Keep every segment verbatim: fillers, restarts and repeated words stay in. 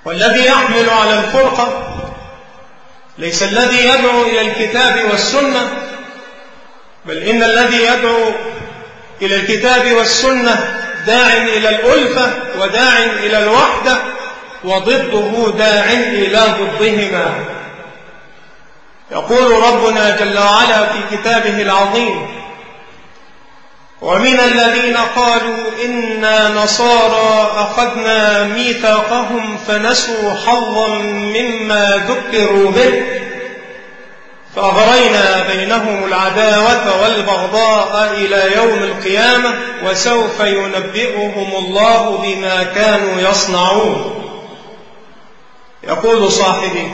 والذي يحمل على الفرقة ليس الذي يدعو إلى الكتاب والسنة، بل إن الذي يدعو إلى الكتاب والسنة داع إلى الألفة وداع إلى الوحدة، وضده داع إلى ضدهما. يقول ربنا جل وعلا في كتابه العظيم: ومن الذين قالوا إنا نصارى أخذنا ميثاقهم فنسوا حظا مما ذكروا به فأغرينا بينهم العداوة والبغضاء إلى يوم القيامة وسوف ينبئهم الله بما كانوا يصنعون. يقول صاحبي: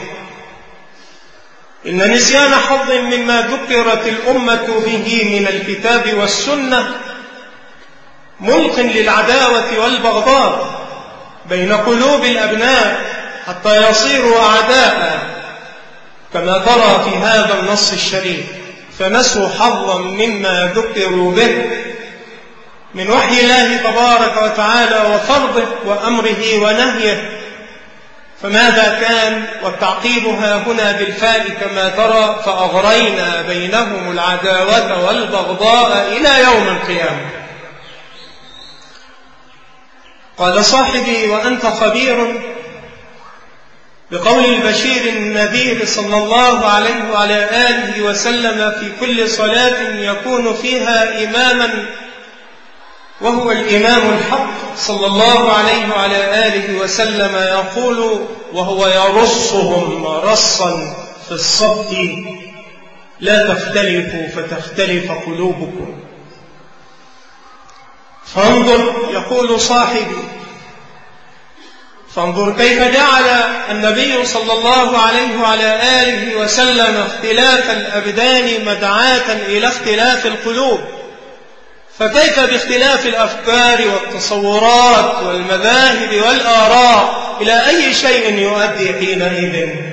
إن نسيان حظ مما ذكرت الأمة به من الكتاب والسنة ملق للعداوة والبغضاء بين قلوب الأبناء حتى يصيروا أعداء، كما ترى في هذا النص الشريف: فنسوا حظا مما ذكروا به من وحي الله تبارك وتعالى وفرضه وأمره ونهيه. فماذا كان؟ والتعقيب ها هنا بالفاء كما ترى: فأغرينا بينهم العداوة والبغضاء إلى يوم القيامة. قال صاحبي: وأنت خبير بقول البشير النذير صلى الله عليه وعلى آله وسلم في كل صلاة يكون فيها إماما وهو الإمام الحق صلى الله عليه وعلى آله وسلم يقول وهو يرصهم رصا في الصف: لا تختلفوا فتختلف قلوبكم. فانظر، يقول صاحبي، فانظر كيف جعل النبي صلى الله عليه وعلى آله وسلم اختلاف الأبدان مدعاة إلى اختلاف القلوب، فكيف باختلاف الأفكار والتصورات والمذاهب والآراء؟ إلى أي شيء يؤدي حينئذ؟